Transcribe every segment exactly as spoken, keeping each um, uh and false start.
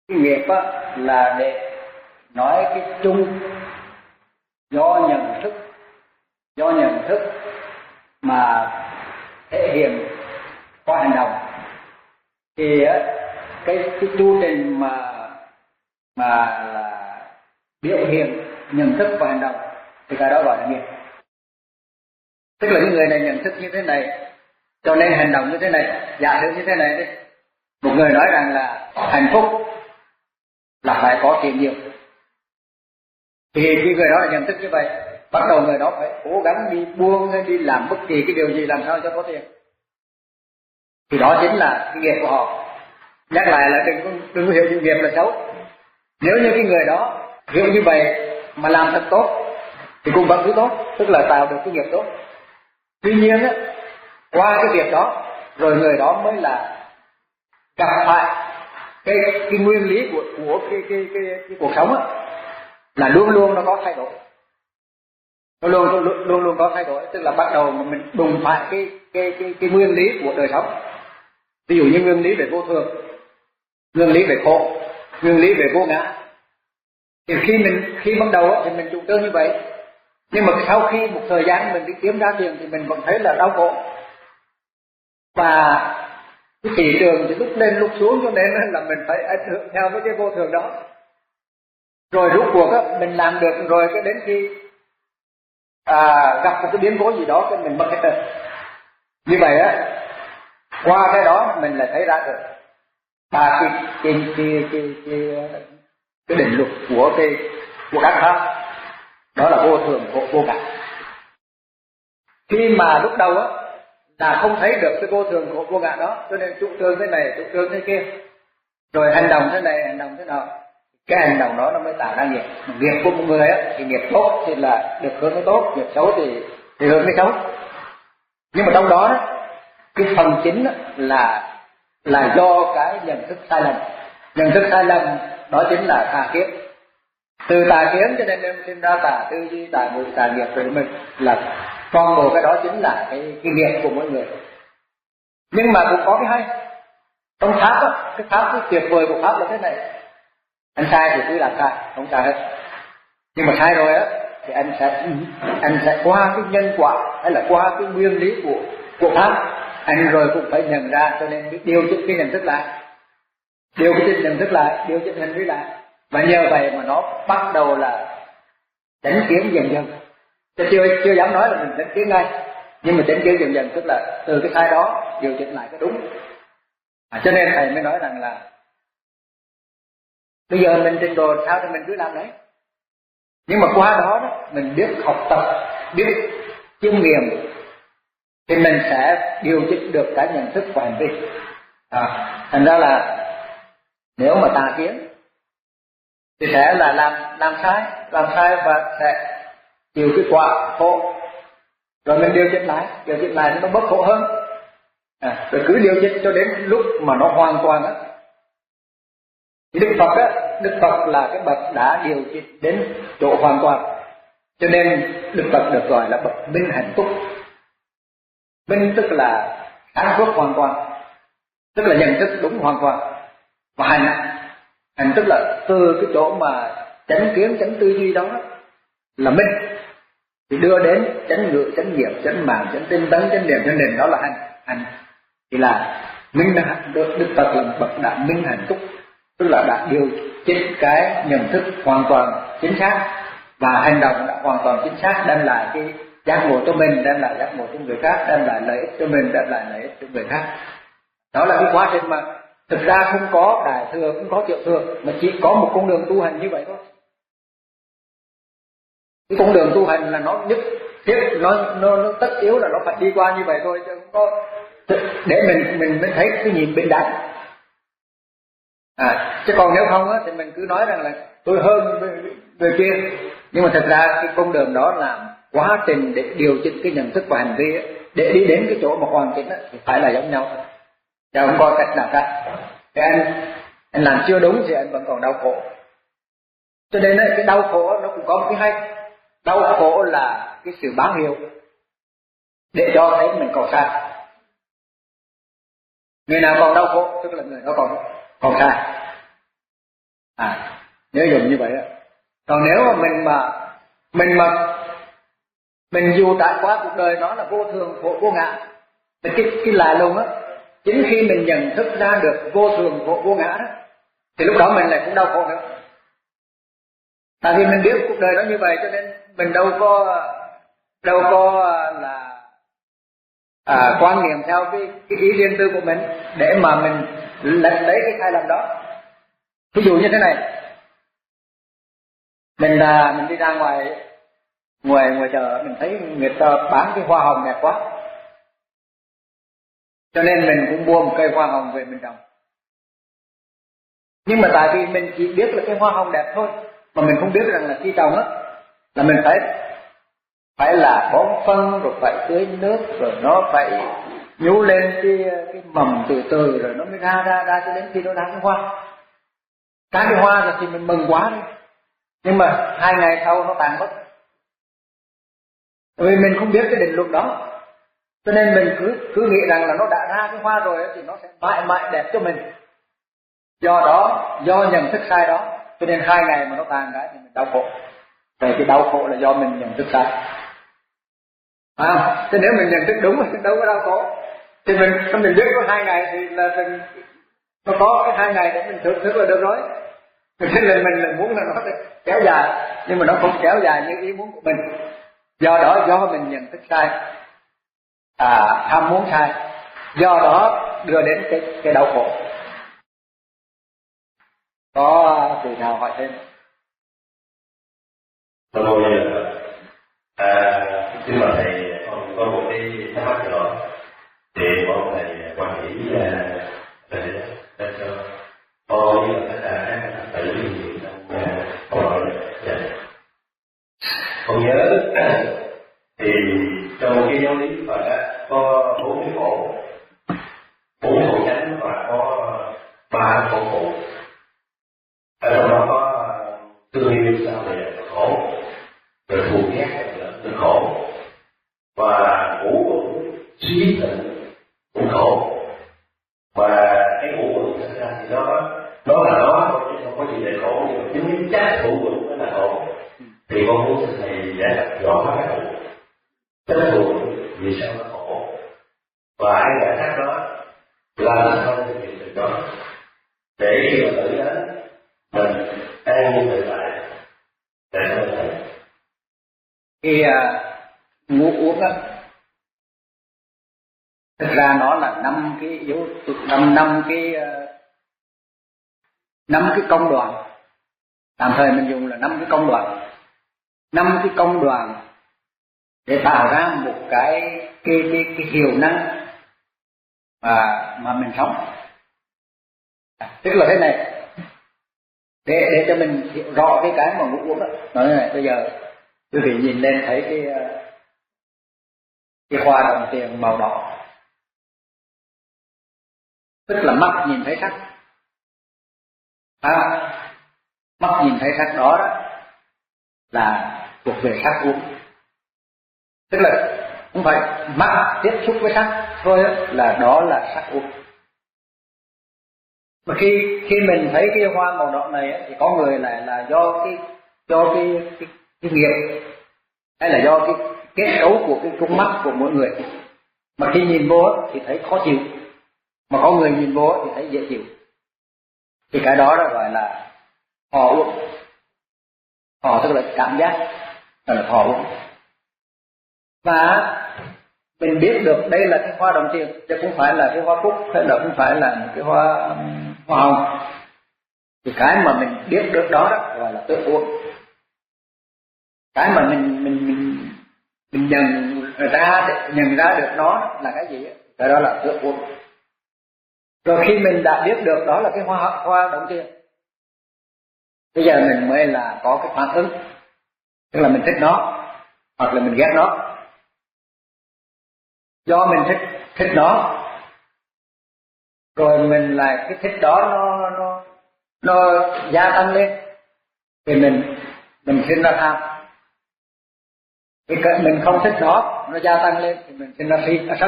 Cái nghiệp á, là để nói cái chung, do nhận thức, do nhận thức mà thể hiện qua hành động. Thì á, cái cái chu trình mà mà là biểu hiện nhận thức và hành động thì cái đó gọi là nghiệp. Tức là những người này nhận thức như thế này, cho nên hành động như thế này. Giả sử như thế này đi, một người nói rằng là hạnh phúc là phải có tiền nhiều, thì khi người đó là nhận thức như vậy, bắt đầu người đó phải cố gắng đi buông hay đi làm bất kỳ cái điều gì làm sao cho có tiền. Thì đó chính là cái nghiệp của họ. Nhắc lại là đừng có, đừng có hiểu như nghiệp là xấu. Nếu như cái người đó hiểu như vậy mà làm thật tốt thì cũng vẫn cứ tốt, tức là tạo được cái nghiệp tốt. Tuy nhiên á, qua cái việc đó rồi người đó mới là gặp phải cái cái nguyên lý của của cái cái cái, cái cuộc sống á, là luôn luôn nó có thay đổi, nó luôn luôn luôn luôn có thay đổi. Tức là bắt đầu mà mình đụng phải cái cái cái cái nguyên lý của đời sống. Ví dụ như nguyên lý về vô thường, nguyên lý về khổ, nguyên lý về vô ngã. Thì khi mình khi ban đầu thì mình chủ trương như vậy, nhưng mà sau khi một thời gian mình đi kiếm ra tiền thì mình vẫn thấy là đau khổ, và cái thị trường thì lúc lên lúc xuống, cho nên là mình phải ảnh hưởng theo với cái vô thường đó. Rồi rốt cuộc á, mình làm được rồi, cái đến khi à, gặp một cái biến cố gì đó cái mình mất hết rồi. Như vậy á, qua cái đó mình lại thấy ra được ba cái cái cái cái cái, cái định luật của cái của các pháp, đó là vô thường, khổ, vô ngã. Khi mà lúc đầu á là không thấy được cái vô thường, khổ, vô ngã đó, cho nên chủ trương thế này, chủ trương thế kia, rồi hành động thế này, hành động thế nào, cái hành động đó nó mới tạo ra nghiệp. Nghiệp của một người á thì nghiệp tốt thì là được hướng cái tốt, nghiệp xấu thì thì hướng cái xấu. Nhưng mà trong đó cái phần chính là là do cái nhận thức sai lầm. Nhận thức sai lầm đó chính là tà kiến. Từ tà kiến cho nên em sinh ra tà tư duy, tà ngữ, tà nghiệp, rồi mình là toàn bộ cái đó chính là cái, cái nghiệp của mỗi người. Nhưng mà cũng có cái hay trong pháp á, cái pháp cái tuyệt vời của pháp là thế này: anh sai thì cứ làm sai, không sai hết. Nhưng mà sai rồi á thì anh sẽ anh sẽ qua cái nhân quả hay là qua cái nguyên lý của của pháp, anh rồi cũng phải nhận ra, cho nên biết điều chỉnh cái nhận thức lại, điều chỉnh nhận thức lại, điều chỉnh hành vi lại, và nhờ vậy mà nó bắt đầu là chánh kiến dần dần. Chứ chưa chưa dám nói là mình chánh kiến ngay, nhưng mà chánh kiến dần dần tức là từ cái sai đó điều chỉnh lại cái đúng. À, cho nên thầy mới nói rằng là bây giờ mình trình độ sao thì mình cứ làm đấy, nhưng mà qua đó, đó mình biết học tập, biết chiêm nghiệm thì mình sẽ điều chỉnh được cái nhận thức và hành vi. À, thành ra là nếu mà tà kiến thì sẽ là làm làm sai, làm sai và sẽ chịu cái quả khổ. Rồi mình điều chỉnh lại, điều chỉnh lại thì nó bớt khổ hơn. À, rồi cứ điều chỉnh cho đến lúc mà nó hoàn toàn á. Đức Phật á, Đức Phật là cái bậc đã điều chỉnh đến chỗ hoàn toàn, cho nên Đức Phật được gọi là bậc minh hạnh túc. Minh tức là sáng suốt hoàn toàn, tức là nhận thức đúng hoàn toàn, và hành hành tức là từ cái chỗ mà chánh kiến, chánh tư duy đó là minh, thì đưa đến chánh ngữ, chánh nghiệp, chánh mạng, chánh tinh tấn, chánh niệm, chánh định, đó là hành. Hành thì là minh được. Đức Phật là bậc đã minh hạnh túc, tức là đã điều chỉnh cái nhận thức hoàn toàn chính xác, và hành động đã hoàn toàn chính xác, đem lại cái giác ngộ cho mình, đem lại giác ngộ cho người khác, đem lại lợi ích cho mình, đem lại lợi ích cho người khác. Đó là cái quá trình mà thực ra không có đại thừa, không có tiểu thừa, mà chỉ có một con đường tu hành như vậy thôi. Cái con đường tu hành là nó nhất thiết, nó, nó, nó tất yếu là nó phải đi qua như vậy thôi, chứ không có để mình mình mới thấy cái nhìn bên đáy. À, chứ còn nếu không á, thì mình cứ nói rằng là tôi hơn người kia, nhưng mà thật ra cái con đường đó là quá trình để điều chỉnh cái nhận thức và hành vi ấy, để đi đến cái chỗ mà hoàn chỉnh ấy, thì phải là giống nhau, chứ không có cách nào khác. Thì anh anh làm chưa đúng thì anh vẫn còn đau khổ. Cho nên ấy, cái đau khổ nó cũng có một cái hay. Đau khổ là cái sự báo hiệu để cho thấy mình còn sai. Người nào còn đau khổ tức là người đó còn còn sai. À, nhớ dùng như vậy á. Còn nếu mà mình mà mình mà mình dù trải qua cuộc đời đó là vô thường khổ vô ngã, thì cái cái lạ lùng á, chính khi mình nhận thức ra được vô thường khổ vô ngã đó, thì lúc đó mình lại cũng đau khổ nữa. Tại vì mình biết cuộc đời đó như vậy, cho nên mình đâu có đâu có là à, quan niệm theo cái cái ý riêng tư của mình để mà mình lật lấy cái sai lầm đó. Ví dụ như thế này, mình là mình đi ra ngoài ngoài ngoài chợ, mình thấy người ta bán cái hoa hồng đẹp quá, cho nên mình cũng mua một cây hoa hồng về mình trồng. Nhưng mà tại vì mình chỉ biết là cái hoa hồng đẹp thôi, mà mình không biết rằng là khi trồng á là mình phải phải là bón phân, rồi phải tưới nước, rồi nó phải nhú lên cái cái mầm từ từ, rồi nó mới ra ra ra cho đến khi nó ra cái hoa. Cái cái hoa rồi thì mình mừng quá đi, nhưng mà hai ngày sau nó tàn mất. Vì mình không biết cái định luật đó, cho nên mình cứ cứ nghĩ rằng là nó đã ra cái hoa rồi thì nó sẽ mãi mãi đẹp cho mình. Do đó, do nhận thức sai đó, cho nên hai ngày mà nó tàn cái thì mình đau khổ. Vậy thì đau khổ là do mình nhận thức sai. À, thế nếu mình nhận thức đúng thì đâu có đau khổ. Thì mình mình biết có hai ngày thì là mình nó có cái hai ngày để mình thưởng thức là được rồi. Cho nên là mình là muốn là nó kéo dài, nhưng mà nó không kéo dài như ý muốn của mình. Do đó do mình nhận thức sai, à, ham muốn sai, do đó đưa đến cái cái đau khổ. Có từ nào hỏi thêm? Tôi bây giờ à, nhưng mà thầy còn có một cái thắc mắc nữa, thì mong thầy quan nghĩ là thầy để cho tôi với tất cả các thầy hiện trong câu hỏi này. Con nhớ thì trong cái giáo lý Phật á có bốn cái khổ, bốn khổ chánh và có ba khổ phụ. Ở trong đó có thương yêu sao này là khổ, rồi thù ghét là khổ, và ngũ uẩn suy tịnh cũng khổ. Và cái ngũ uẩn thật ra thì nó nó là nó thôi chứ không có gì để khổ, nhưng mà chính chắc ngũ uẩn nó là khổ. Thì con muốn thầy giải đáp rõ cái khổ, cái ngũ uẩn vì sao nó khổ, và ai giải đáp đó làm sao thực hiện được đó, để khi mà tự đến mình an nhiên tự tại. Để sao thầy? Cái uh, ngũ uẩn á, thực ra nó là năm cái yếu năm năm cái uh, năm cái công đoạn. Tạm thời mình dùng là năm cái công đoạn, năm cái công đoạn để tạo ra một cái cái cái, cái hiệu năng mà mà mình sống. Tức là thế này, để để cho mình hiểu rõ cái cái mà ngũ uẩn đó. Nói thế này, bây giờ quý vị nhìn lên thấy cái cái hoa đồng tiền màu đỏ, tức là mắt nhìn thấy sắc. À, mắt nhìn thấy sắc đó, đó là thuộc về sắc uẩn. Tức là không phải mắt tiếp xúc với sắc thôi đó, là đó là sắc uẩn. Mà khi khi mình thấy cái hoa màu đỏ này ấy, thì có người lại là, là do cái do cái cái, cái nghiệp, hay là do cái kết cấu của cái con mắt của mỗi người. Mà khi nhìn vô ấy, thì thấy khó chịu, mà có người nhìn vô ấy, thì thấy dễ chịu. Thì cái đó là gọi là thọ uẩn. Thọ tức là cảm giác, đó là thọ uẩn. Và mình biết được đây là cái hoa đồng tiền, chứ không phải là cái hoa cúc, hay là không phải là một cái hoa hoa hồng. Thì cái mà mình biết được đó, đó gọi là tự uẩn. Cái mà mình mình mình mình nhận ra nhận ra được nó là cái gì, cái đó là tự uẩn. Rồi khi mình đã biết được đó là cái hoa hoa đồng tiền, bây giờ mình mới là có cái phản ứng, tức là mình thích nó hoặc là mình ghét nó. Do mình thích thích nó, rồi mình lại cái thích đó nó nó nó gia tăng lên, thì mình mình sinh ra tham. Thì mình không thích nó nó gia tăng lên thì mình sinh ra si ra sân.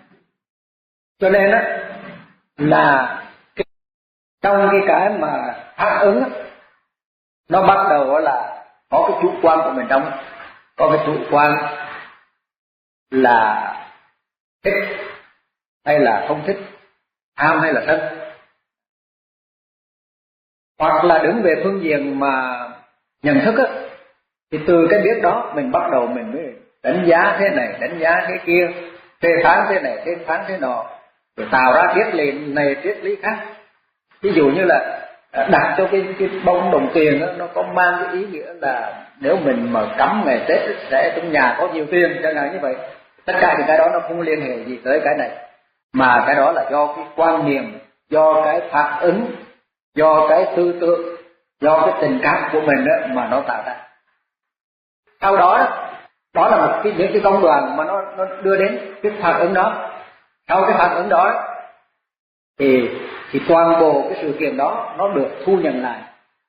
Cho nên á là cái, trong cái cái mà phản ứng nó bắt đầu là có cái chủ quan của mình trong, có cái chủ quan là thích hay là không thích, tham hay là sân, hoặc là đứng về phương diện mà nhận thức á, thì từ cái biết đó mình bắt đầu mình mới đánh giá thế này, đánh giá thế kia, phê phán thế này, phê phán thế nọ, rồi tạo ra triết lý này, triết lý khác. Ví dụ như là đặt cho cái cái bông đồng tiền đó, nó có mang cái ý nghĩa là nếu mình mà cắm ngày Tết sẽ trong nhà có nhiều tiền, chẳng hạn như vậy. Tất cả những cái đó nó không liên hệ gì tới cái này, mà cái đó là do cái quan niệm, do cái phản ứng, do cái tư tưởng, do cái tình cảm của mình đó mà nó tạo ra. Sau đó đó là một cái những cái công đoạn mà nó nó đưa đến cái phản ứng đó. Sau cái phản ứng đó thì thì toàn bộ cái sự kiện đó nó được thu nhận lại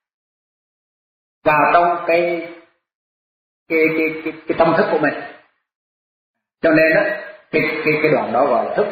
vào trong cái cái cái cái, cái tâm thức của mình. Cho nên đó, cái cái cái đoạn đó gọi là thức.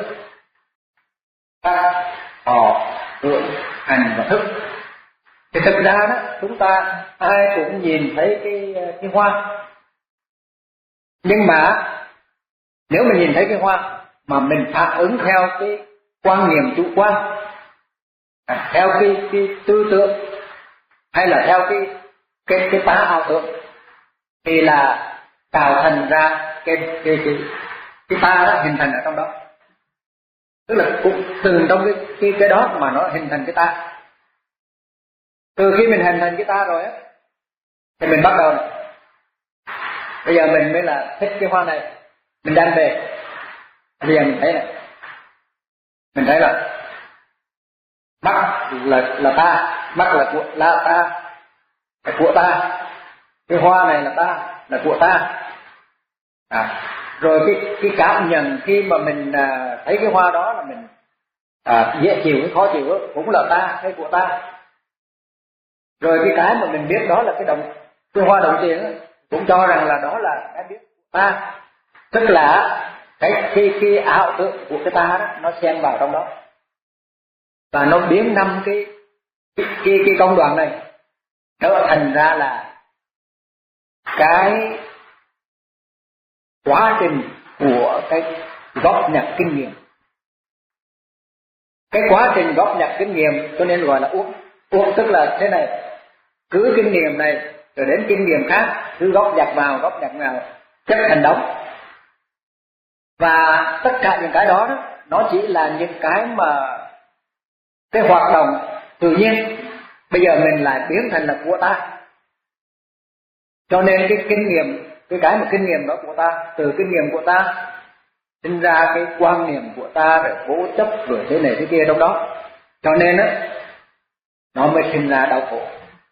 Ta, họ, tưởng, hành và thức. Thì thực ra đó, chúng ta ai cũng nhìn thấy cái cái hoa. Nhưng mà nếu mình nhìn thấy cái hoa mà mình phản ứng theo cái quan niệm chủ quan, theo cái cái tư tưởng, hay là theo cái cái cái tá ảo tưởng, thì là tạo thành ra cái cái cái cái ta đó hình thành ở trong đó. Tức là cũng từ trong cái cái cái đó mà nó hình thành cái ta. Từ khi mình hình thành cái ta rồi á, thì mình bắt đầu này. Bây giờ mình mới là thích cái hoa này, mình đem về. Bây giờ mình thấy này, mình thấy là mắt là là ta, mắt là của là ta, là của ta. Cái hoa này là ta, là của ta. À, rồi cái cái cảm nhận khi mà mình à, thấy cái hoa đó là mình à, dễ chịu hay khó chịu đó, cũng là ta hay của ta. Rồi cái cái mà mình biết đó là cái đồng cái hoa đồng tiền đó, cũng cho rằng là đó là cái biết của ta. Tức là cái cái cái ảo tưởng của cái ta đó nó xen vào trong đó và nó biến năm cái cái cái, cái công đoạn này nó thành ra là cái quá trình của cái góp nhặt kinh nghiệm. Cái quá trình góp nhặt kinh nghiệm cho nên gọi là uống. Uống tức là thế này, cứ kinh nghiệm này rồi đến kinh nghiệm khác, cứ góp nhặt vào, góp nhặt vào, chất thành đống. Và tất cả những cái đó, đó nó chỉ là những cái mà cái hoạt động tự nhiên. Bây giờ mình lại biến thành là của ta. Cho nên cái kinh nghiệm, cái cái mà kinh nghiệm đó của ta, từ kinh nghiệm của ta sinh ra cái quan niệm của ta, rồi cố chấp, rồi thế này thế kia trong đó. Cho nên á, nó mới sinh ra đau khổ.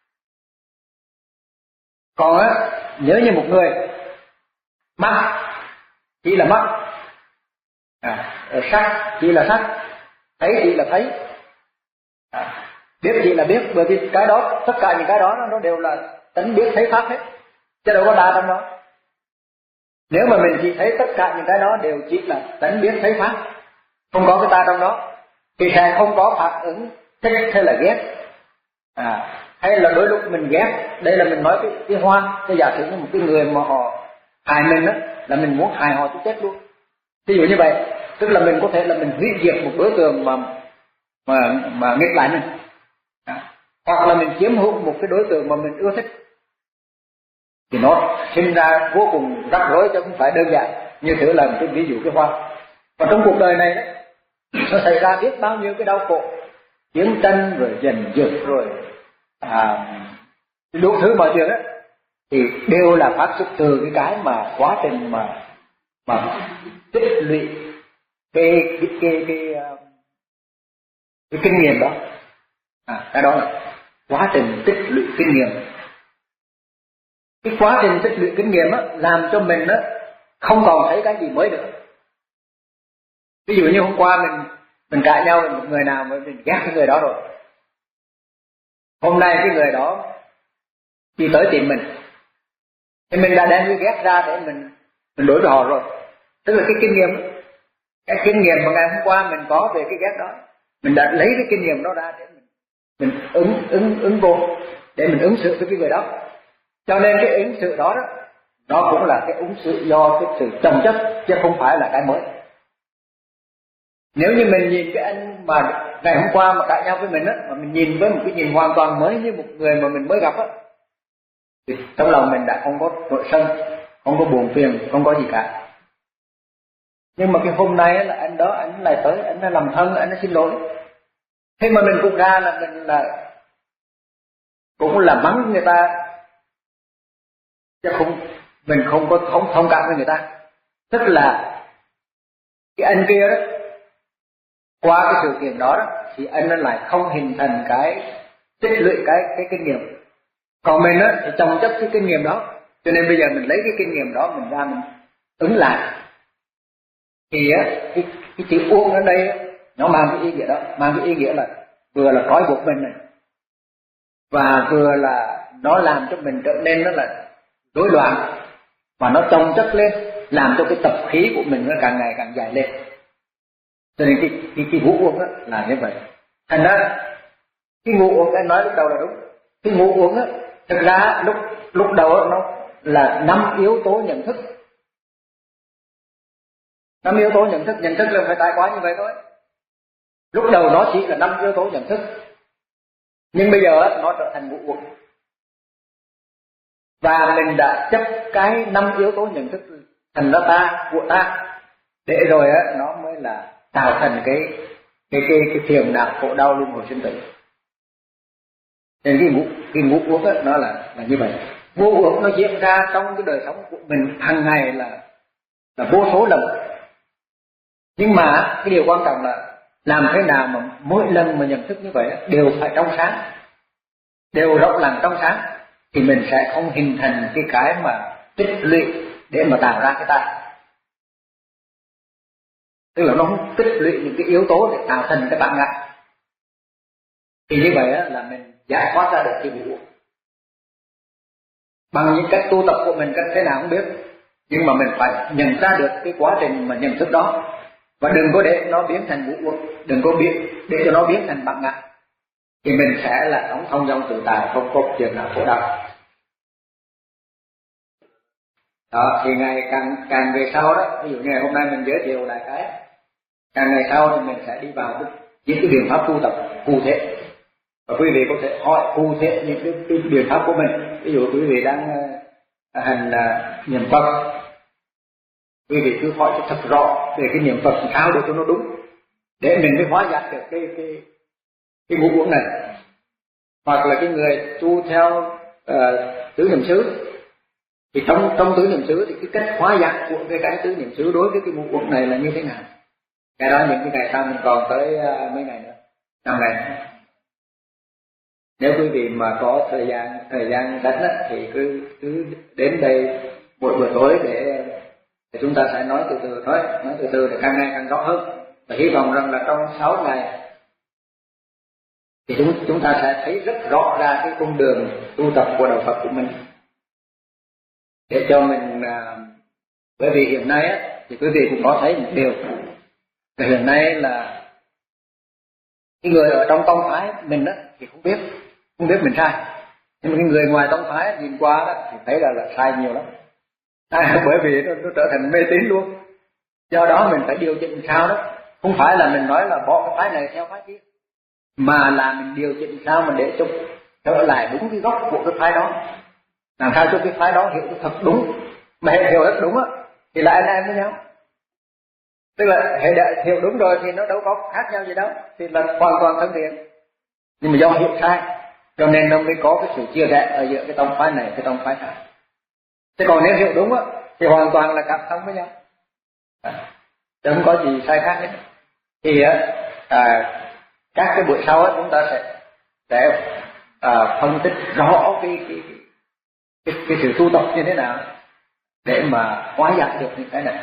Còn á, nếu như một người mắt chỉ là mắt, à, sắc chỉ là sắc, thấy chỉ là thấy, à, biết chỉ là biết. Bởi vì cái đó, tất cả những cái đó nó đều là tánh biết thấy pháp hết, chứ đâu có đa trong đó. Nếu mà mình chỉ thấy tất cả những cái đó đều chỉ là tánh biết thấy pháp, không có cái ta trong đó, thì sẽ không có phản ứng thích hay là ghét, à, hay là đôi lúc mình ghét. Đây là mình nói cái, cái hoa, cái giả sử như một cái người mà họ hại mình đó, là mình muốn hại họ tới chết luôn. Ví dụ như vậy, tức là mình có thể là mình hủy diệt một đối tượng mà mà mà nghịch lại mình, à, hoặc là mình chiếm hữu một cái đối tượng mà mình ưa thích, thì nó sinh ra vô cùng rắc rối, chứ không phải đơn giản. Như thử làm cái ví dụ cái hoa. Và trong cuộc đời này đấy, nó xảy ra biết bao nhiêu cái đau khổ, chiến tranh rồi giành giật rồi à, đủ thứ mọi chuyện đó, thì đều là phát xuất từ cái cái mà quá trình mà mà tích lũy cái cái cái cái, cái, cái kinh nghiệm đó. À, cái đó là quá trình tích lũy kinh nghiệm. Cái quá trình tích lũy kinh nghiệm á, làm cho mình á không còn thấy cái gì mới nữa. Ví dụ như hôm qua mình mình cãi nhau với một người nào mà mình ghét cái người đó rồi, hôm nay cái người đó đi tới tìm mình, thì mình đã đem cái ghét ra để mình mình đối với họ rồi. Tức là cái kinh nghiệm, cái kinh nghiệm mà ngày hôm qua mình có về cái ghét đó, mình đã lấy cái kinh nghiệm đó ra để mình mình ứng ứng ứng vô để mình ứng xử với cái người đó. Cho nên cái ứng xử đó đó nó cũng là cái ứng xử do cái sự chồng chất chứ không phải là cái mới. Nếu như mình nhìn cái anh mà ngày hôm qua mà cãi nhau với mình á, mà mình nhìn với một cái nhìn hoàn toàn mới như một người mà mình mới gặp á, thì trong lòng mình đã không có nội sân, không có buồn phiền, không có gì cả. Nhưng mà cái hôm nay á, là anh đó anh lại tới, anh đã làm thân, anh đã xin lỗi. Thế mà mình cũng ra là mình là cũng là mắng người ta, chứ không mình không có thông thông cảm với người ta. Tức là cái anh kia đó, qua cái sự kiện đó, đó thì anh nó lại không hình thành cái tích lũy cái cái kinh nghiệm. Còn mình á thì chồng chất cái kinh nghiệm đó, cho nên bây giờ mình lấy cái kinh nghiệm đó mình ra mình ứng lại. Thì á cái, cái chữ uống ở đây á, nó mang cái ý nghĩa đó, mang cái ý nghĩa là vừa là trói buộc mình này, và vừa là nó làm cho mình trở nên nó là rối loạn, và nó chồng chất lên, làm cho cái tập khí của mình nó càng ngày càng dài lên. Cho nên cái cái, cái ngủ uống á là như vậy. Thành ra cái ngủ uống anh nói lúc đầu là đúng. Cái ngủ uống á thực ra lúc lúc đầu á, nó là năm yếu tố nhận thức. Năm yếu tố nhận thức, nhận thức là phải trải qua như vậy thôi. Lúc đầu nó chỉ là năm yếu tố nhận thức, nhưng bây giờ á, nó trở thành ngủ uống. Và mình đã chấp cái năm yếu tố nhận thức thành ra ta, của ta, để rồi á nó mới là tạo thành cái cái cái cái phiền não khổ đau luân hồi sinh tử. Nên cái ngủ cái ngủ uống á nó là là như vậy. Ngủ uống nó diễn ra trong cái đời sống của mình hàng ngày là là vô số lần. Nhưng mà cái điều quan trọng là làm thế nào mà mỗi lần mà nhận thức như vậy đều phải trong sáng, đều rộng lặng trong sáng, thì mình sẽ không hình thành cái cái mà tích lũy để mà tạo ra cái ta. Tức là nó không tích lũy những cái yếu tố để tạo thành cái bản ngã. Thì như vậy á, là mình giải thoát ra được cái bị uổng. Bằng những cách tu tập của mình cách thế nào không biết, nhưng mà mình phải nhận ra được cái quá trình mà nhận thức đó, và đừng có để nó biến thành vũ uổng, đừng có biến để cho nó biến thành bản ngã, thì mình sẽ là sống thông dong tự tại, không có chuyện nào khổ đau. Đó, thì ngày càng càng về sau đó, ví dụ ngày hôm nay mình giới thiệu lại cái, càng ngày sau thì mình sẽ đi vào những cái biện pháp tu tập cụ thể, và quý vị có thể hỏi cụ thể những cái, cái biện pháp của mình. Ví dụ quý vị đang uh, hành uh, niệm Phật, quý vị cứ hỏi cho thật rõ về cái niệm Phật sao để cho nó đúng, để mình mới hóa giải được cái cái cái ngũ uẩn này. Hoặc là cái người tu theo uh, tứ niệm xứ, thì trong trong tứ niệm xứ thì cái cách hóa giải của cái cái tứ niệm xứ đối với cái ngũ uẩn này là như thế nào? Cái đó những cái ngày sau mình còn tới uh, mấy ngày nữa, năm ngày. Nếu quý vị mà có thời gian thời gian rảnh á, thì cứ cứ đến đây buổi buổi tối để, để chúng ta sẽ nói từ từ thôi, nói từ từ để càng ngày càng rõ hơn. Và hy vọng rằng là trong sáu ngày thì chúng chúng ta sẽ thấy rất rõ ra cái con đường tu tập của đạo Phật của mình, để cho mình uh, bởi vì hiện nay á, thì quý vị cũng có thấy một điều là hiện nay là cái người ở trong tông phái mình á thì không biết không biết mình sai, nhưng mà cái người ngoài tông phái nhìn qua đó thì thấy là, là sai nhiều lắm. À, bởi vì nó, nó trở thành mê tín luôn. Do đó mình phải điều chỉnh sao đó, không phải là mình nói là bỏ cái phái này theo phái kia, mà là mình điều chỉnh sao mà để cho trở lại đúng cái gốc của cái phái đó, làm sao cho cái phái đó hiểu thật đúng. Mà hệ hiểu rất đúng á thì là anh em với nhau, tức là hệ đã hiểu đúng rồi thì nó đâu có khác nhau gì đâu, thì là hoàn toàn thân thiện. Nhưng mà do hiểu sai cho nên nó mới có cái sự chia rẽ ở giữa cái tông phái này cái tông phái khác. Thế còn nếu hiểu đúng á thì hoàn toàn là cảm thông với nhau, à, không có gì sai khác hết. Thì à, các cái buổi sau á chúng ta sẽ sẽ à, phân tích rõ cái cái, cái cái cái sự tu tập như thế nào để mà hóa giải được những cái này.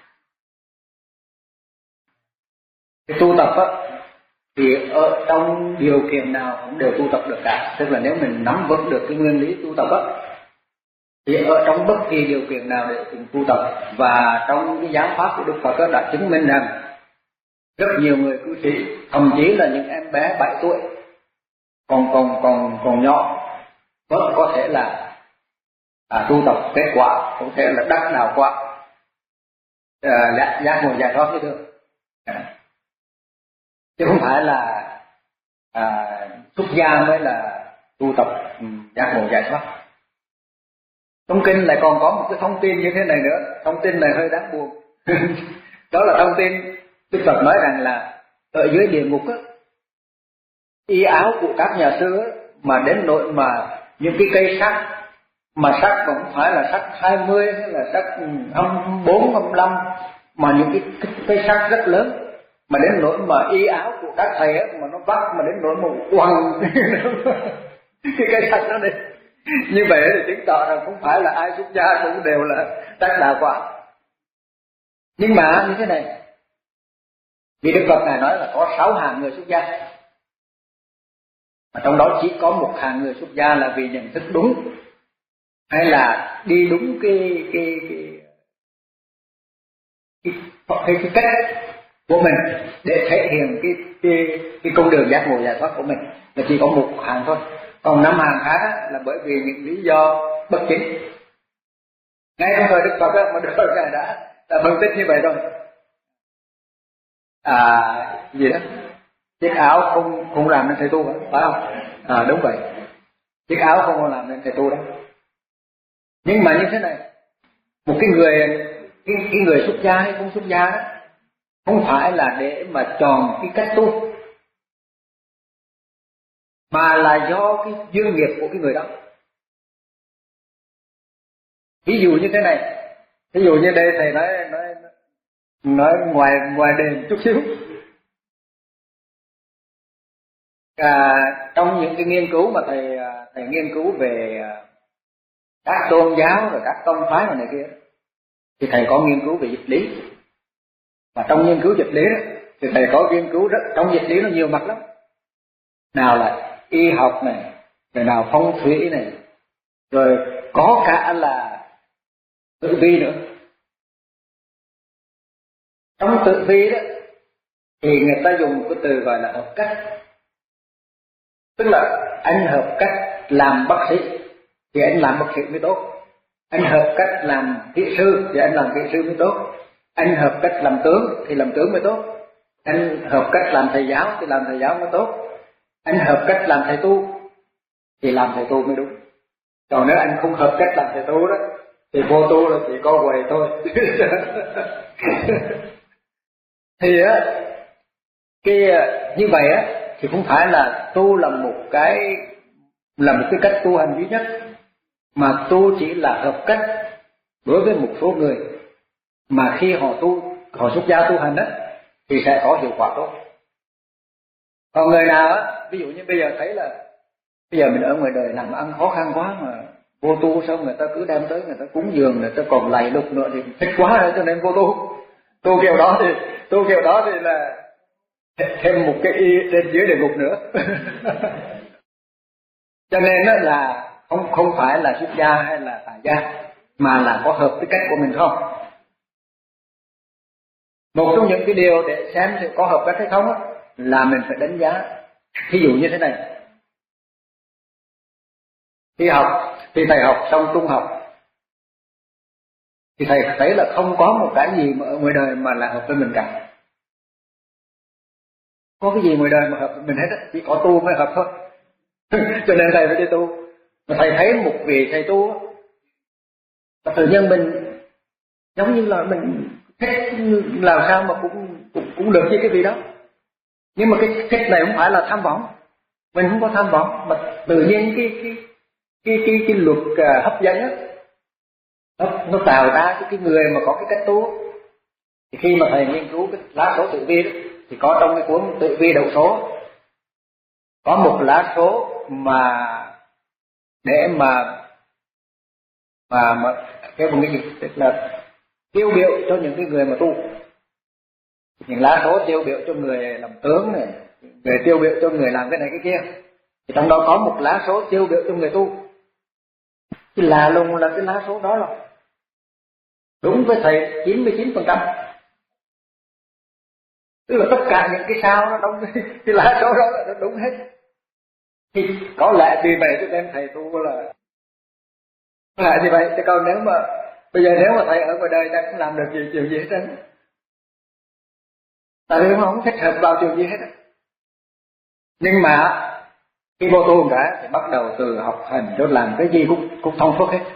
Cái tu tập á thì ở trong điều kiện nào cũng đều tu tập được cả, tức là nếu mình nắm vững được cái nguyên lý tu tập á thì ở trong bất kỳ điều kiện nào để cùng tu tập. Và trong cái giáo pháp của Đức Phật đã chứng minh rằng rất nhiều người cư sĩ, thậm chí là những em bé bảy tuổi còn còn còn còn nhỏ vẫn có thể là à, tu tập kết quả, có thể là đắc đạo quả, à, giác ngộ giải thoát như thường, à, chứ không phải là à, xuất gia mới là tu tập giác ngộ giải thoát. Trong kinh lại còn có một cái thông tin như thế này nữa, thông tin này hơi đáng buồn. Đó là thông tin Đức Phật nói rằng là ở dưới địa ngục á, y áo của các nhà sư á, mà đến nỗi mà những cái cây sắt mà sắt cũng phải là sắt hai mươi hay là sắt hai mươi bốn, hai mươi lăm, mà những cái, cái cây sắt rất lớn, mà đến nỗi mà y áo của các thầy á, mà nó vắt mà đến nỗi mà quăng cái cây sắt đó đi. Như vậy thì chứng tỏ rằng không phải là ai xuất gia cũng đều là đắc đạo quả. Nhưng mà như thế này, vì Đức Phật này nói là có sáu hạng người xuất gia, mà trong đó chỉ có một hạng người xuất gia là vì nhận thức đúng, hay là đi đúng cái cái cái cái, cái, cái cách của mình để thể hiện cái cái cái con đường giác ngộ giải thoát của mình, là chỉ có một hạng thôi. Còn năm hàng khác á, là bởi vì những lý do bất chính. Ngay trong thời Đức Phật á, mà Đức Phật Ngài đã, đã phân tích như vậy rồi. À gì đó, chiếc áo không không làm nên thầy tu hả? Phải không? À đúng vậy, chiếc áo không làm nên thầy tu đó. Nhưng mà như thế này, một cái người cái, cái người xuất gia hay không xuất gia đó, không phải là để mà chọn cái cách tu, mà là do cái duyên nghiệp của cái người đó. Ví dụ như thế này, ví dụ như đây thầy nói nói nói ngoài ngoài đền chút xíu. À, trong những cái nghiên cứu mà thầy thầy nghiên cứu về các tôn giáo rồi các tông phái này, này kia, thì thầy có nghiên cứu về dịch lý. Và trong nghiên cứu dịch lý đó, thì thầy có nghiên cứu rất, trong dịch lý nó nhiều mặt lắm. Nào là y học này, rồi nào phong thủy này, rồi có cả là tử vi nữa. Trong tử vi đó thì người ta dùng một cái từ gọi là hợp cách, tức là anh hợp cách làm bác sĩ thì anh làm bác sĩ mới tốt, anh hợp cách làm kỹ sư thì anh làm kỹ sư mới tốt, anh hợp cách làm tướng thì làm tướng mới tốt, anh hợp cách làm thầy giáo thì làm thầy giáo mới tốt, anh hợp cách làm thầy tu thì làm thầy tu mới đúng. Còn nếu anh không hợp cách làm thầy tu đó thì vô tu là chỉ có quầy thôi. Thì á, cái như vậy á thì không phải là tu là một cái là một cái cách tu hành duy nhất, mà tu chỉ là hợp cách đối với một số người mà khi họ tu, họ xuất gia tu hành á thì sẽ có hiệu quả tốt. Còn người nào á, ví dụ như bây giờ thấy là bây giờ mình ở ngoài đời làm ăn khó khăn quá mà vô tu, xong người ta cứ đem tới người ta cúng dường, người ta còn lạy lục nữa thì thích quá rồi, cho nên vô tu. Tu kiểu đó thì tu kiểu đó thì là thêm một cái y trên dưới địa ngục nữa. Cho nên đó là không không phải là xuất gia hay là tại gia, mà là có hợp với cách của mình không. Một trong những cái điều để xem thì có hợp cách hay không á, là mình phải đánh giá. Ví dụ như thế này, khi học thì thầy học xong trung học thì thầy thấy là không có một cái gì mà ở ngoài đời mà là hợp với mình cả. Có cái gì ngoài đời mà hợp với mình hết á, chỉ có tu mới hợp thôi. Cho nên thầy phải đi tu. Mà thầy thấy một vị thầy tu á, tự nhiên mình giống như là mình thích làm sao mà cũng cũng, cũng được như cái vị đó. Nhưng mà cái thích này không phải là tham vọng, mình không có tham vọng, mà tự nhiên cái cái cái cái, cái luật uh, hấp dẫn á, nó, nó tạo ra cái, cái người mà có cái cách tu. Thì khi mà thầy nghiên cứu cái lá số tử vi đó, thì có trong cái cuốn tử vi đậu số có một lá số mà để mà mà mà cái một cái gì tức là tiêu biểu cho những cái người mà tu. Những lá số tiêu biểu cho người làm tướng này, người tiêu biểu cho người làm cái này cái kia, thì trong đó có một lá số tiêu biểu cho người tu. Cái lạ lùng là cái lá số đó là đúng với thầy chín mươi chín phần trăm, tức là tất cả những cái sao nó đúng cái lá số đó là nó đúng hết. Thì có lẽ vì vậy cho nên thầy tu là có lẽ như vậy. Chứ còn nếu mà bây giờ nếu mà thầy ở ngoài đời ta cũng làm được gì chuyện gì hết trơn, tại vì không thích hợp vào chuyện gì hết. Nhưng mà khi vô tu cả thì bắt đầu từ học hành cho làm cái gì cũng cũng thông suốt hết.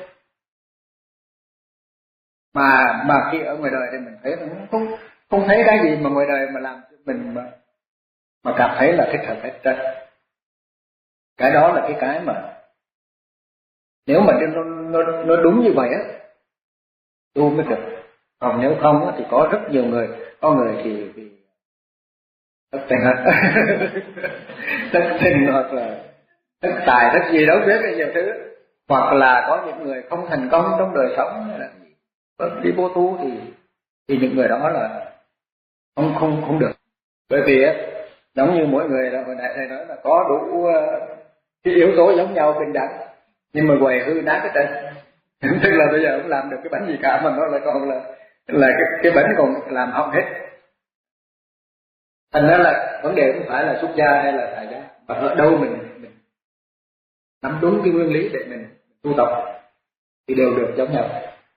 Mà mà khi ở ngoài đời thì mình thấy mình không không thấy cái gì mà ngoài đời mà làm cho mình mà mà cảm thấy là thích hợp hết trơn. Cái đó là cái cái mà nếu mà nó nó nó đúng như vậy á, tu mới được. Còn nếu không á, thì có rất nhiều người, có người thì, thì thất tình hết, thất tình hoặc là thất tài, thất gì đâu biết cái nhiều thứ. Hoặc là có những người không thành công trong đời sống, đi vô tu thì thì những người đó là không không không được. Bởi vì á, giống như mỗi người là hồi nãy thầy nói là có đủ cái yếu tố giống nhau bình đẳng, nhưng mà quầy hư nát hết trơn. Tức là bây giờ không làm được cái bánh gì cả, mà nó lại còn là là cái, cái bánh còn làm hỏng hết. Thành ra là vấn đề không phải là xuất gia hay là tại gia, mà ở đâu mình mình nắm đúng cái nguyên lý để mình tu tập thì đều được giống nhau.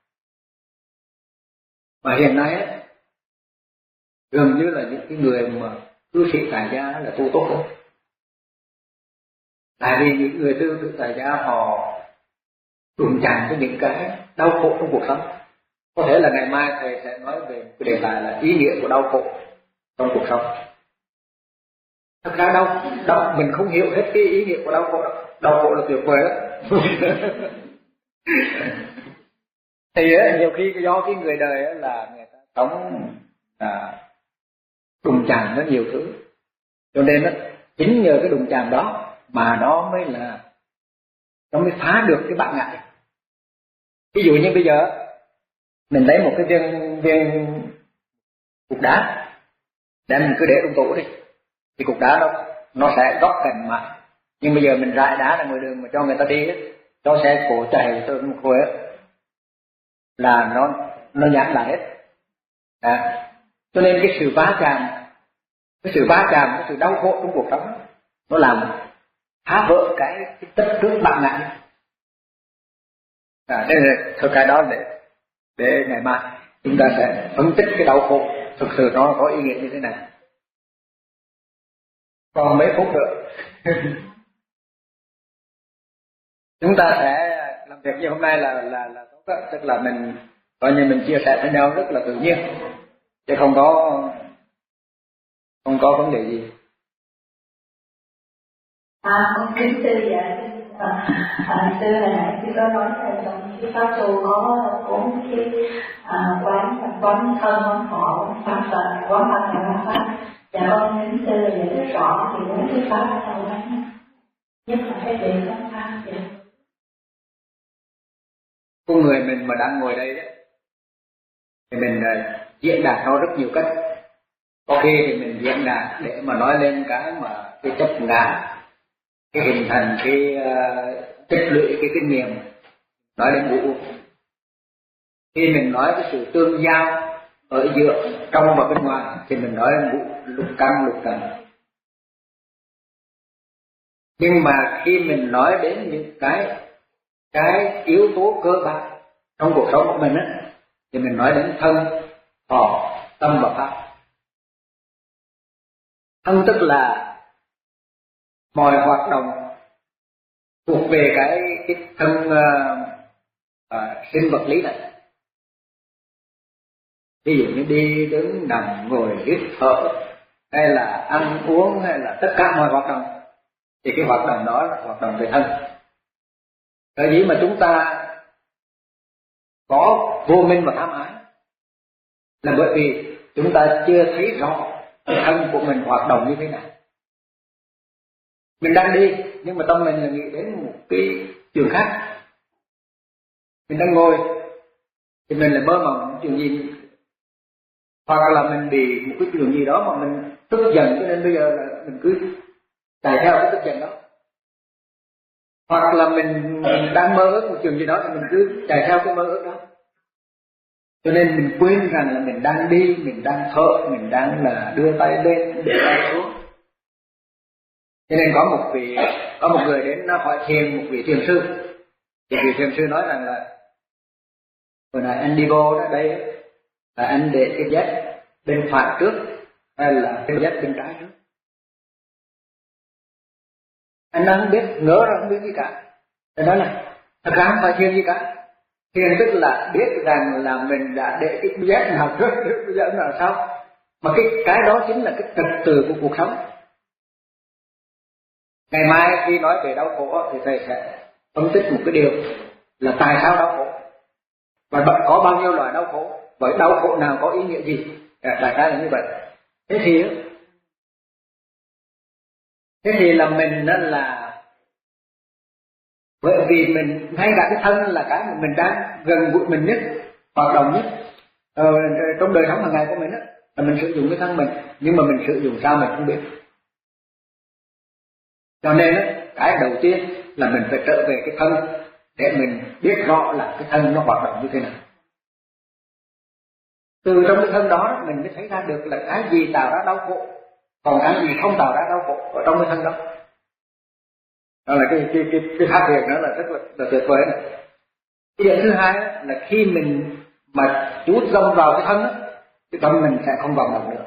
Mà hiện nay á, gần như là những cái người mà cư sĩ tại gia là tu tốt hơn. Tại vì những người tư tự tại gia họ đụng chạm với những cái đau khổ trong cuộc sống. Có thể là ngày mai thầy sẽ nói về cái đề tài là ý nghĩa của đau khổ trong cuộc sống. Thật ra đau, đau mình không hiểu hết cái ý nghĩa của đau khổ. Đau khổ là tuyệt vời đó. Thì á, nhiều khi do cái người đời á, là người ta sống à, đụng chạm với nhiều thứ, cho nên á, chính nhờ cái đụng chạm đó mà nó mới là nó mới phá được cái bản ngại. Ví dụ như bây giờ mình lấy một cái viên viên cục đá, để mình cứ để trong tủ đi, thì cục đá nó nó sẽ góc cạnh mà. Nhưng bây giờ mình rải đá ra ngoài đường mà cho người ta đi ấy, cho xe cổ chạy từ một hồi ấy, là nó nó nhẵn lại hết. À, cho nên cái sự va chạm, cái sự va chạm, cái sự đau khổ trong cuộc sống nó làm phá vỡ cái, cái tất trước bản ngại. À, nên là thôi cái đó để để ngày mai chúng ta sẽ phân tích cái đau khổ thực sự nó có ý nghĩa như thế nào. Còn mấy phút nữa chúng ta sẽ làm việc như hôm nay là là là tốt đó. Tức là mình coi như mình chia sẻ với nhau rất là tự nhiên, chứ không có không có vấn đề gì. À, con kính sư dạ, à, sư hồi nãy sư có nói là trong cái pháp tu có bốn cái à, quán quán thân, quán thọ, quán pháp và quán pháp và quán pháp. Dạ con kính sư là giải thích rõ thì bốn cái pháp là quán nhất là cái đề quán pháp. Dạ. Con người mình mà đang ngồi đây đó, thì mình uh, diễn đạt nó rất nhiều cách. Có khi thì mình diễn đạt để mà nói lên cái mà cái chấp ngã, cái hình thành cái uh, tích lũy cái kinh nghiệm, nói đến ngũ. Khi mình nói cái sự tương giao ở giữa trong và bên ngoài thì mình nói đến ngũ lục căn lục trần. Nhưng mà khi mình nói đến những cái cái yếu tố cơ bản trong cuộc sống của mình á, thì mình nói đến thân, thọ, tâm và pháp. Thân tức là mọi hoạt động thuộc về cái cái thân uh, uh, sinh vật lý này. Ví dụ như đi đứng nằm ngồi hít thở, hay là ăn uống, hay là tất cả mọi hoạt động, thì cái hoạt động đó là hoạt động về thân. Cái gì mà chúng ta có vô minh và tham ái là bởi vì chúng ta chưa thấy rõ thân của mình hoạt động như thế nào. Mình đang đi nhưng mà tâm mình là nghĩ đến một cái trường khác. Mình đang ngồi thì mình lại mơ mộng chuyện gì, hoặc là mình bị một cái chuyện gì đó mà mình tức giận, cho nên bây giờ là mình cứ chạy theo cái tức giận đó. Hoặc là mình, mình đang mơ ước một chuyện gì đó thì mình cứ chạy theo cái mơ ước đó. Cho nên mình quên rằng là mình đang đi, mình đang thở, mình đang là đưa tay lên, để tay xuống. Cho nên có một vị có một người đến nó hỏi thiền một vị thiền sư, thì vị thiền sư nói rằng là hồi nãy anh đi vô đó đây là anh để cái dép bên phải trước hay là cái dép bên trái trước? Anh nó không biết, ngỡ ra không biết gì cả. Anh nói là thật ra không phải thiền gì cả. Thiền tức là biết rằng là mình đã để cái dép nào trước, cái dép nào sau. Mà cái cái đó chính là cái trật tự của cuộc sống. Ngày mai khi nói về đau khổ thì thầy sẽ phân tích một cái điều là tại sao đau khổ và có bao nhiêu loại đau khổ, với đau khổ nào có ý nghĩa gì. Đại khái là như vậy. Thế thì thế thì là mình đó là bởi vì mình ngay cả cái thân là cái mà mình đang gần gũi mình nhất, hoạt động nhất ờ, trong đời sống hàng ngày của mình đó, là mình sử dụng cái thân mình, nhưng mà mình sử dụng sao mình không biết. Cho nên đó, cái đầu tiên là mình phải trở về cái thân để mình biết rõ là cái thân nó hoạt động như thế nào. Từ trong cái thân đó mình mới thấy ra được là cái gì tạo ra đau khổ, còn cái gì không tạo ra đau khổ ở trong cái thân đó. Đó là cái cái cái cái khác biệt đó là rất là, là tuyệt vời này. Cái điểm thứ hai là khi mình mà chú tâm vào cái thân đó, cái tâm mình sẽ không vọng động nữa.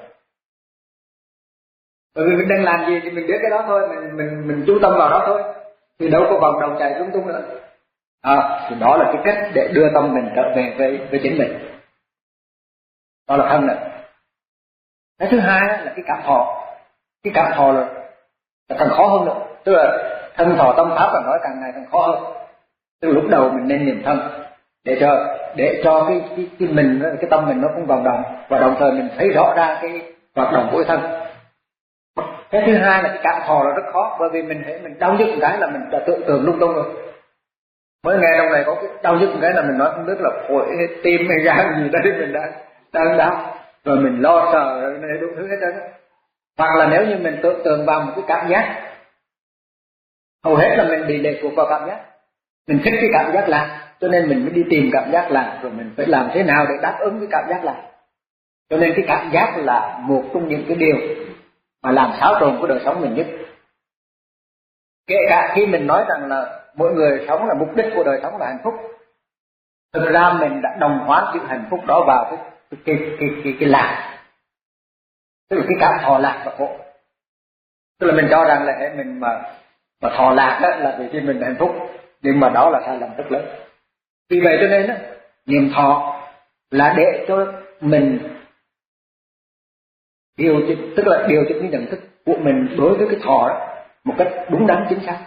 Bởi vì mình đang làm gì thì mình biết cái đó thôi, mình mình mình chú tâm vào đó thôi, thì đâu có vọng động chạy lung tung nữa. À, thì đó là cái cách để đưa tâm mình trở về với với chính mình. Đó là thân này. Cái thứ hai là cái cảm thọ. Cái cảm thọ là, là càng khó hơn nữa. Tức là thân thọ tâm pháp là nói càng ngày càng khó hơn. Tức là lúc đầu mình nên niệm thân để cho để cho cái cái, cái mình cái tâm mình nó cũng vọng động, và đồng thời mình thấy rõ ra cái hoạt động của cái thân. Cái thứ hai là cái cảm thọ là rất khó, bởi vì mình thấy mình đau nhức một cái là mình đã tưởng tượng lung tung rồi. Mới nghe trong này có cái đau nhức một cái là mình nói không biết là phổi hay tim hay gan gì đấy mình đang đang đau, rồi mình lo sợ rồi này đủ thứ hết trơn. Hoặc là nếu như mình tưởng tượng vào một cái cảm giác, hầu hết là mình bị lệ thuộc vào cảm giác, mình thích cái cảm giác làm, cho nên mình mới đi tìm cảm giác làm, rồi mình phải làm thế nào để đáp ứng cái cảm giác làm. Cho nên cái cảm giác là một trong những cái điều mà làm xáo trộn của đời sống mình nhất. Kể cả khi mình nói rằng là mỗi người sống là mục đích của đời sống là hạnh phúc, thực ra mình đã đồng hóa chữ hạnh phúc đó vào cái cái cái cái cái, cái lạc, tức là cái cảm thọ lạc và khổ. Tức là mình cho rằng là mình mà mà thọ lạc đó là vì khi mình hạnh phúc, nhưng mà đó là sai lầm rất lớn. Vì vậy cho nên đó, niệm thọ là để cho mình điều chỉnh, tức là điều chỉnh cái nhận thức của mình đối với cái thọ đó một cách đúng đắn chính xác.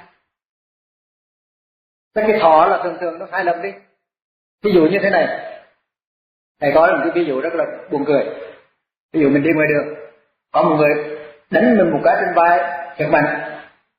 Cái thọ là thường thường nó sai lầm đi. Ví dụ như thế này, thầy có một cái ví dụ rất là buồn cười. Ví dụ mình đi ngoài đường, có một người đánh mình một cái trên vai thật mạnh.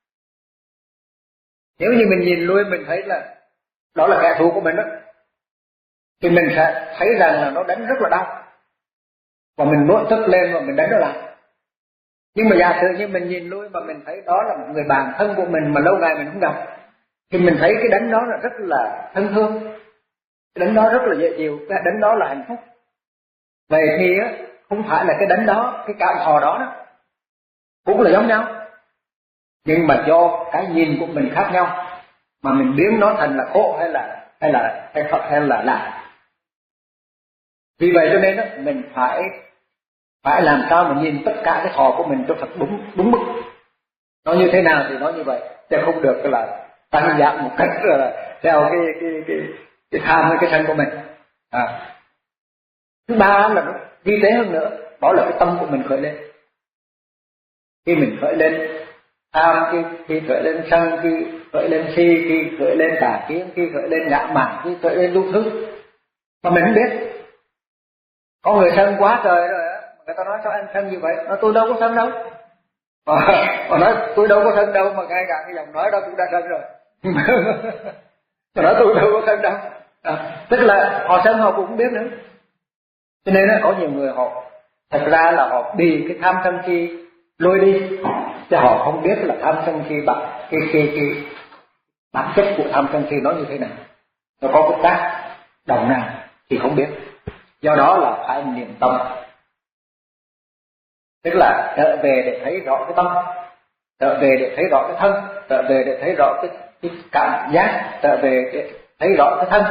Nếu như mình nhìn lui mình thấy là đó là kẻ thù của mình đó, thì mình sẽ thấy rằng là nó đánh rất là đau, và mình nổi tức lên và mình đánh nó lại. Nhưng mà giả sử như mình nhìn lui mà mình thấy đó là một người bạn thân của mình mà lâu ngày mình không gặp, thì mình thấy cái đánh đó là rất là thân thương, cái đánh đó rất là dễ chịu, cái đánh đó là hạnh phúc. Vậy thì á, không phải là cái đánh đó, cái cảm thọ đó đó cũng là giống nhau, nhưng mà do cái nhìn của mình khác nhau mà mình biến nó thành là khổ hay là hay là hay là, hay là lạc. Vì vậy cho nên đó, mình phải phải làm sao mà nhìn tất cả cái thọ của mình cho thật đúng đúng mức. Nó như thế nào thì nó như vậy, chứ không được là tăng giảm một cách là theo cái cái cái cái tham hay cái sân của mình. À. Thứ ba là nó vi tế hơn nữa, đó là cái tâm của mình khởi lên. Khi mình khởi lên tham, khi, khi khởi lên sân, khi khởi lên si, khi khởi lên tà kiến, khi khởi lên ngã mạn, khi khởi lên đủ thứ mà mình không biết. Có người sân quá trời rồi á, người ta nói sao anh sân như vậy, nói tôi đâu có sân đâu, mà, mà nói tôi đâu có sân đâu, mà ngay cả cái giọng nói đó cũng đã sân rồi. Mà nói tôi đâu có sân đâu. À, tức là họ sân họ cũng không biết nữa. Cho nên là có nhiều người họ thật ra là họ bị cái tham sân si lôi đi, chứ họ không biết là tham sân si bản cái cái cái bản chất của tham sân si nó như thế nào, nó có cái tác động nào thì không biết. Do đó là phải niệm tâm, tức là trở về để thấy rõ cái tâm. trở về để thấy rõ cái thân, trở về để thấy rõ cái, cái cảm giác, trở về để thấy rõ cái thân.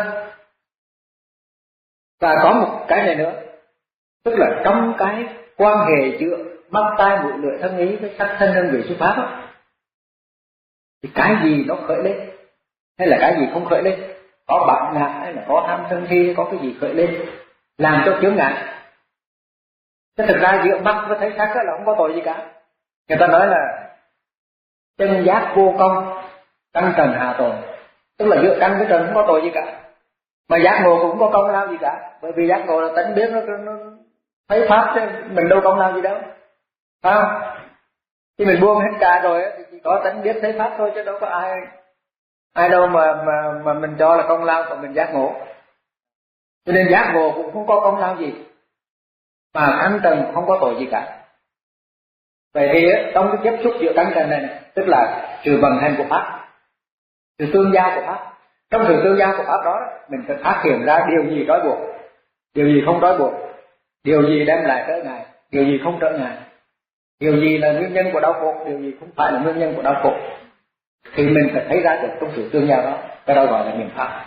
Và có một cái này nữa, tức là trong cái quan hệ giữa mắt tai mũi lưỡi thân ý với sắc thân hương vị xúc pháp đó, thì cái gì nó khởi lên hay là cái gì không khởi lên, có bản ngã hay là có tham sân si, có cái gì khởi lên làm cho chướng ngại. Thế thực ra giữa mắt với thấy sắc là không có tội gì cả. Người ta nói là chân giác vô công, căn trần hạ tội, tức là giữa căn với trần không có tội gì cả. Mà giác ngộ cũng không có công lao gì cả, bởi vì giác ngộ là tánh biết nó, nó thấy pháp chứ mình đâu công lao gì đâu, phải không? Khi mình buông hết cả rồi thì chỉ có tánh biết thấy pháp thôi, chứ đâu có ai ai đâu mà mà mà mình cho là công lao của mình giác ngộ. Cho nên giác ngộ cũng không có công lao gì, mà căn trần không có tội gì cả. Vậy thì trong cái tiếp xúc giữa căn trần này, này tức là sự vận hành của pháp, sự tương giao của pháp. Trong sự tương giao của pháp đó, mình phải phát hiện ra điều gì trói buộc, điều gì không trói buộc, điều gì đem lại trở ngại, điều gì không trở ngại, điều gì là nguyên nhân của đau khổ, điều gì không phải là nguyên nhân của đau khổ. Thì mình phải thấy ra được trong sự tương giao đó, cái đó gọi là niệm pháp.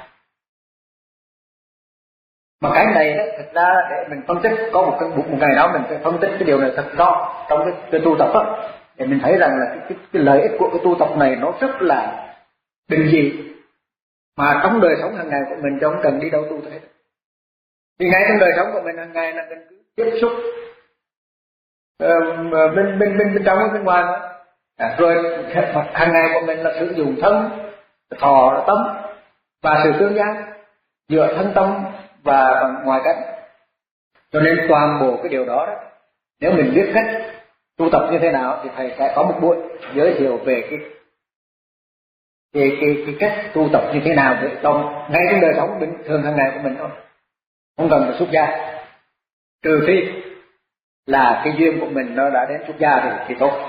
Mà cái này đó, thực ra để mình phân tích, có một cái một ngày đó mình phải phân tích cái điều này thật rõ trong cái, cái tu tập đó, để mình thấy rằng là cái, cái, cái lợi ích của cái tu tập này nó rất là bình dị, mà trong đời sống hàng ngày của mình không cần đi đâu tu thế. Vì ngay trong đời sống của mình hàng ngày là mình cứ tiếp xúc uh, bên bên bên bên trong và bên ngoài đó. À, rồi hàng ngày của mình là sử dụng thân, thọ, tâm và sự tương giao giữa thân tâm và ngoài cảnh. Cho nên toàn bộ cái điều đó, đó nếu mình biết cách tu tập như thế nào thì thầy sẽ có một buổi giới thiệu về cái cái cái, cái cách tu tập như thế nào để trong ngay trong đời sống bình thường hàng ngày của mình thôi, không cần phải xuất gia, trừ phi là cái duyên của mình nó đã đến xuất gia thì thì tốt.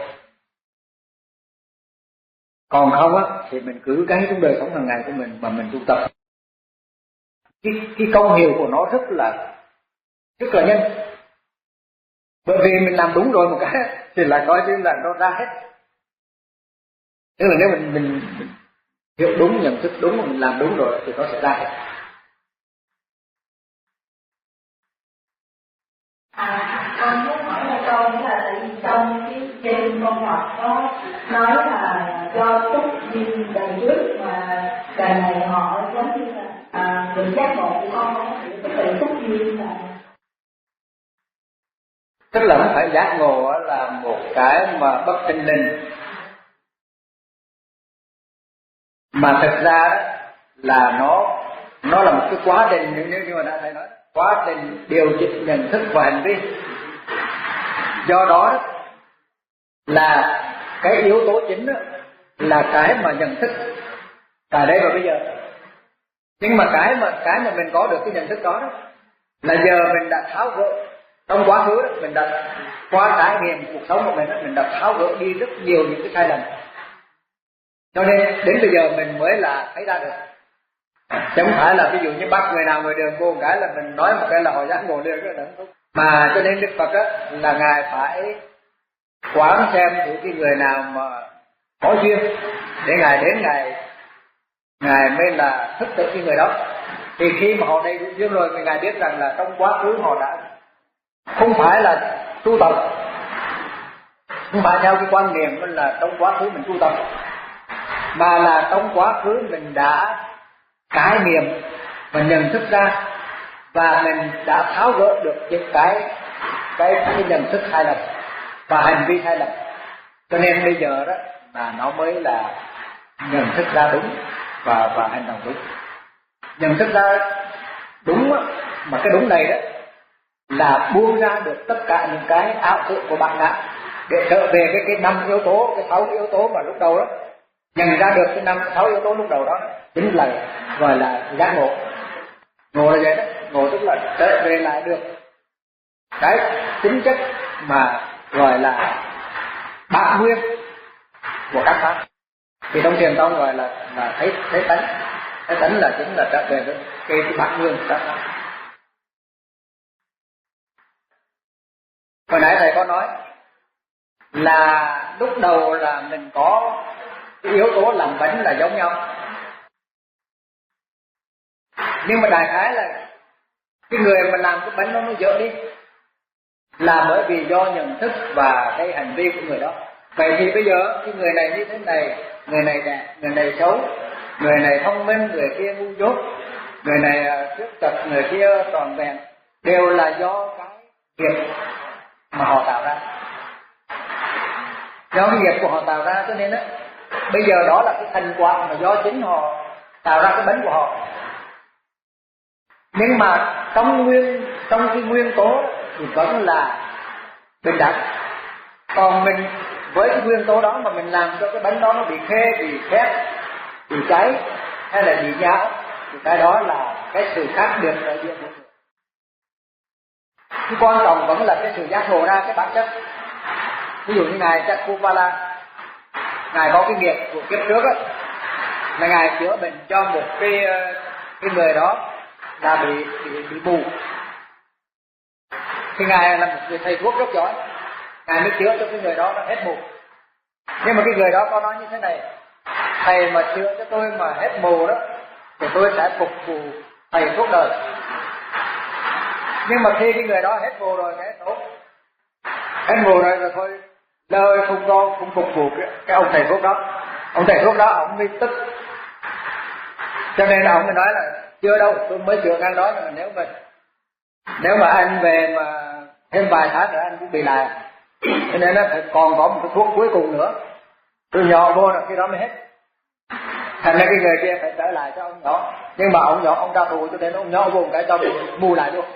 Còn không á thì mình cứ cái trong đời sống hàng ngày của mình mà mình tu tập, cái cái công hiệu của nó rất là rất là nhanh. Bởi vì mình làm đúng rồi một cái thì là coi như là nó ra hết. Tức là nếu mình mình, mình hiểu đúng, nhận thức đúng mà mình làm đúng rồi thì nó sẽ ra hết. À, con muốn hỏi một câu nữa là tại vì trong cái trên con học đó nói là do túc duyên đời trước mà đời này họ giống như là à, được giác ngộ của con không hiểu cái tự túc duyên là. Tức là không phải giác ngộ là một cái mà bất thình lình, mà thực ra đó là nó nó là một cái quá trình, nếu như mà đã thầy nói, quá trình điều chỉnh nhận thức và hành vi. Do đó là cái yếu tố chính đó là cái mà nhận thức tại đây và bây giờ. Nhưng mà cái mà cái mà mình có được cái nhận thức đó, đó là giờ mình đã tháo gỡ trong quá khứ đó, mình đã qua trải nghiệm cuộc sống của mình đó, mình đã tháo gỡ đi rất nhiều những cái sai lầm. Cho nên đến bây giờ mình mới là thấy ra được. Chứ không phải là ví dụ như bắt người nào người đường vô một cái là mình nói một cái là họ giác ngộ liền cái là không. Mà cho nên Đức Phật á là Ngài phải quán xem thử cái người nào mà có duyên để Ngài đến Ngài Ngài mới là thức được cái người đó. Thì khi mà họ đầy đủ duyên rồi thì Ngài biết rằng là trong quá khứ họ đã không phải là tu tập, không phải theo cái quan niệm là trong quá khứ mình tu tập, mà là trong quá khứ mình đã trải nghiệm và nhận thức ra và mình đã tháo gỡ được những cái cái cái nhận thức sai lầm và hành vi sai lầm. Cho nên bây giờ đó là nó mới là nhận thức ra đúng và và hành động đúng. Nhận thức ra đúng mà cái đúng này đó là buông ra được tất cả những cái ảo tưởng của bản ngã để trở về cái cái năm yếu tố, cái sáu yếu tố mà lúc đầu đó, nhận ra được cái năm sáu yếu tố lúc đầu đó chính là gọi là giác ngộ. Ngộ là vậy đó, ngộ tức là trở về lại được cái tính chất mà gọi là bản nguyên của các pháp. Thì trong thiền tông gọi là là thấy thấy tánh, thấy tánh là chính là trở về với cái, cái bản nguyên của các pháp. Hồi nãy thầy có nói là lúc đầu là mình có cái yếu tố làm bánh là giống nhau, nhưng mà đại khái là cái người mà làm cái bánh nó nó dở đi là bởi vì do nhận thức và cái hành vi của người đó. Vậy thì bây giờ cái người này như thế này, người này đẹp, người này xấu, người này thông minh, người kia ngu dốt, người này khuyết tật, người kia tròn vẹn, đều là do cái nghiệp mà họ tạo ra, do cái nghiệp của họ tạo ra. Cho nên á, bây giờ đó là cái thành quả mà do chính họ tạo ra cái bánh của họ. Nhưng mà trong nguyên trong cái nguyên tố thì vẫn là bình đẳng. Còn mình với cái nguyên tố đó mà mình làm cho cái bánh đó nó bị khê, bị khét, bị cháy hay là bị nhão, thì cái đó là cái sự khác biệt ở giữa mọi người. Cái quan trọng vẫn là cái sự giác ngộ ra cái bản chất. Ví dụ như ngài Chakkuvala, ngài có cái nghiệp của kiếp trước á, là ngài chữa bệnh cho một cái cái người đó là bị bị bị mù. Thì ngài là một người thầy thuốc rất giỏi, ngài mới chữa cho cái người đó nó hết mù. Nhưng mà cái người đó có nói như thế này: thầy mà chữa cho tôi mà hết mù đó thì tôi sẽ phục vụ thầy suốt đời. Nhưng mà khi cái người đó hết mù rồi cái tốt, hết mù rồi rồi thôi, lời không có không phục vụ cái, cái ông thầy thuốc đó. Ông thầy thuốc đó ông mới tức, cho nên ông mới nói là chưa đâu, tôi mới chữa ngang đó, nhưng mà nếu mà nếu mà anh về mà thêm vài tháng nữa anh cũng bị lại, cho nên nó phải còn có một cái thuốc cuối cùng nữa, tôi nhỏ vô rồi khi đó mới hết. Thành ra cái người kia phải trở lại cho ông nhỏ, nhưng mà ông nhỏ ông ra tù, cho nên ông nhỏ vô một cái cho bị mù lại luôn.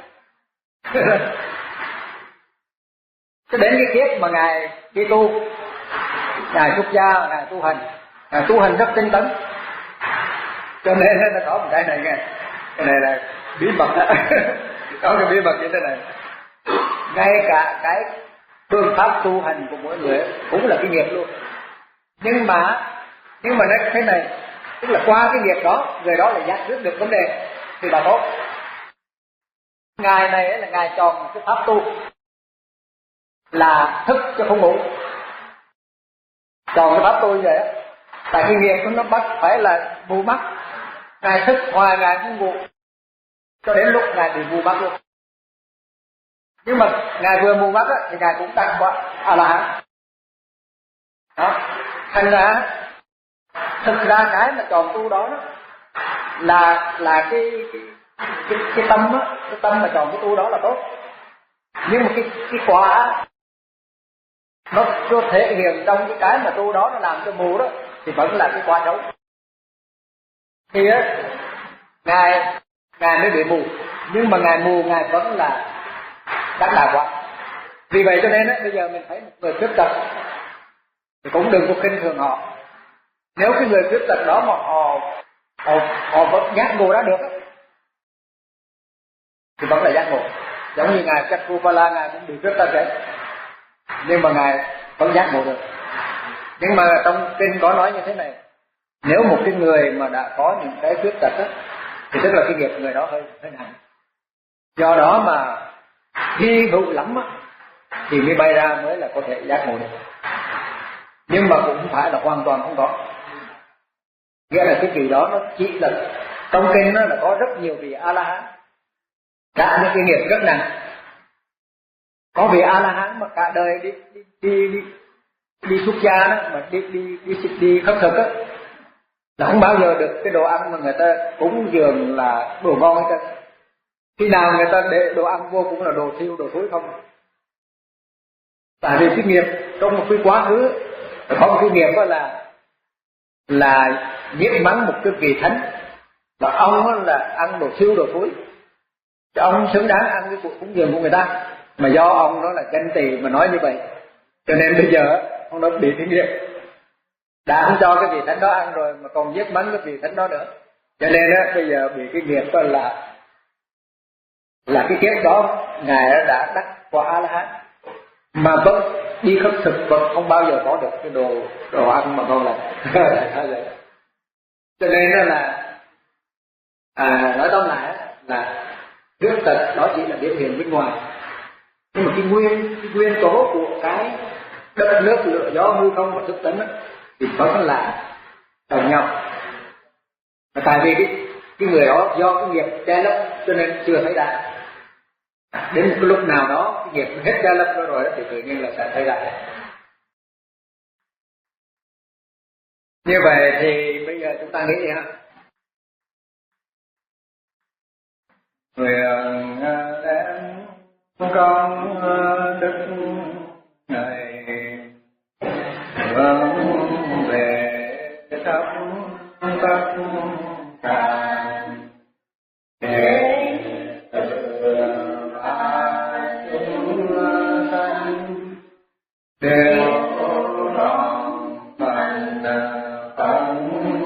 Cho đến cái kiếp mà ngài đi tu, ngài xuất gia, ngài tu hành, ngài tu hành rất tinh tấn, cho nên nó có một cái này nghe, cái này là bí mật đó. Có cái bí mật như thế này, ngay cả cái phương pháp tu hành của mỗi người cũng là cái nghiệp luôn. Nhưng mà nhưng mà nó thế này, tức là qua cái nghiệp đó, người đó là giải quyết được vấn đề thì là tốt. Ngài này là ngài chọn một cái pháp tu là thức cho không ngủ, chọn cái pháp tu như vậy á, tại cái nghiệp của nó bắt phải là mù mắt. Ngài thức hoài ngài không ngủ cho đến lúc ngài bị mù mắt luôn. Nhưng mà ngài vừa mù mắt á, thì ngài cũng tăng qua a la hán đó. Thành ra thực ra cái mà chọn tu đó, đó là là cái cái cái, cái tâm á, cái tâm mà chọn cái tu đó là tốt. Nhưng mà cái cái quả nó có thể hiện trong cái cái mà tu đó nó làm cho mù đó thì vẫn là cái quả xấu. Thì á, ngài ngài mới bị mù, nhưng mà ngài mù ngài vẫn là đắc đạo quả. Vì vậy cho nên á, bây giờ mình thấy một người khuyết tật thì cũng đừng có khinh thường họ. Nếu cái người khuyết tật đó mà họ họ họ vẫn giác ngộ ra được á, thì vẫn là giác ngộ. Giống như ngài Chakkuvala, ngài cũng bị khuyết tật đấy, nhưng mà ngài vẫn giác ngộ được. Nhưng mà trong kinh có nói như thế này: nếu một cái người mà đã có những cái khuyết tật á, thì tức là cái nghiệp người đó hơi hơi nặng. Do đó mà hy hữu lắm á, thì mới bay ra mới là có thể giác ngộ được. Nhưng mà cũng không phải là hoàn toàn không có. Nghĩa là cái vị đó nó chỉ là trong kinh nó là có rất nhiều vị A La Hán đã những cái nghiệp rất nặng. Có vị A La Hán mà cả đời đi đi đi đi, đi xuất gia đó, mà đi đi đi đi, đi khất thực á, là không bao giờ được cái đồ ăn mà người ta cúng dường là đồ ngon hết trơn. Khi nào người ta để đồ ăn vô cũng là đồ thiêu, đồ thối không. Tại vì cái nghiệp trong một cái quá khứ có một cái nghiệp đó là là giết mắng một cái vị thánh, và ông là ăn đồ thiêu, đồ thối, chứ ông xứng đáng ăn cái cuộc cúng dường của người ta. Mà do ông đó là ganh tị mà nói như vậy, cho nên bây giờ ông đó bị cái nghiệp, đã không cho cái vị thánh đó ăn rồi mà còn giết mắng cái vị thánh đó nữa, cho nên á bây giờ bị cái nghiệp đó là là cái kiếp đó ngài đã đắc quả A La Hán, mà vẫn đi khất thực vẫn không bao giờ có được cái đồ đồ ăn mà ngon lành. Cho nên đó là à, nói tóm lại là khuyết tật đó chỉ là biểu hiện bên ngoài, nhưng mà cái nguyên cái nguyên tố của cái đất nước lửa gió hư không và thức tánh thì vẫn là đồng nhau. Và tại vì cái, cái người đó do cái nghiệp che lấp cho nên chưa thấy đại. Đến một cái lúc nào đó cái nghiệp hết che lấp đó rồi thì tự nhiên là sẽ thấy đại. Như vậy thì bây giờ chúng ta nghĩ gì ha? Người đem con đức này vâng về khắp tất cả để từ ba chúng sanh đều lòng thành phận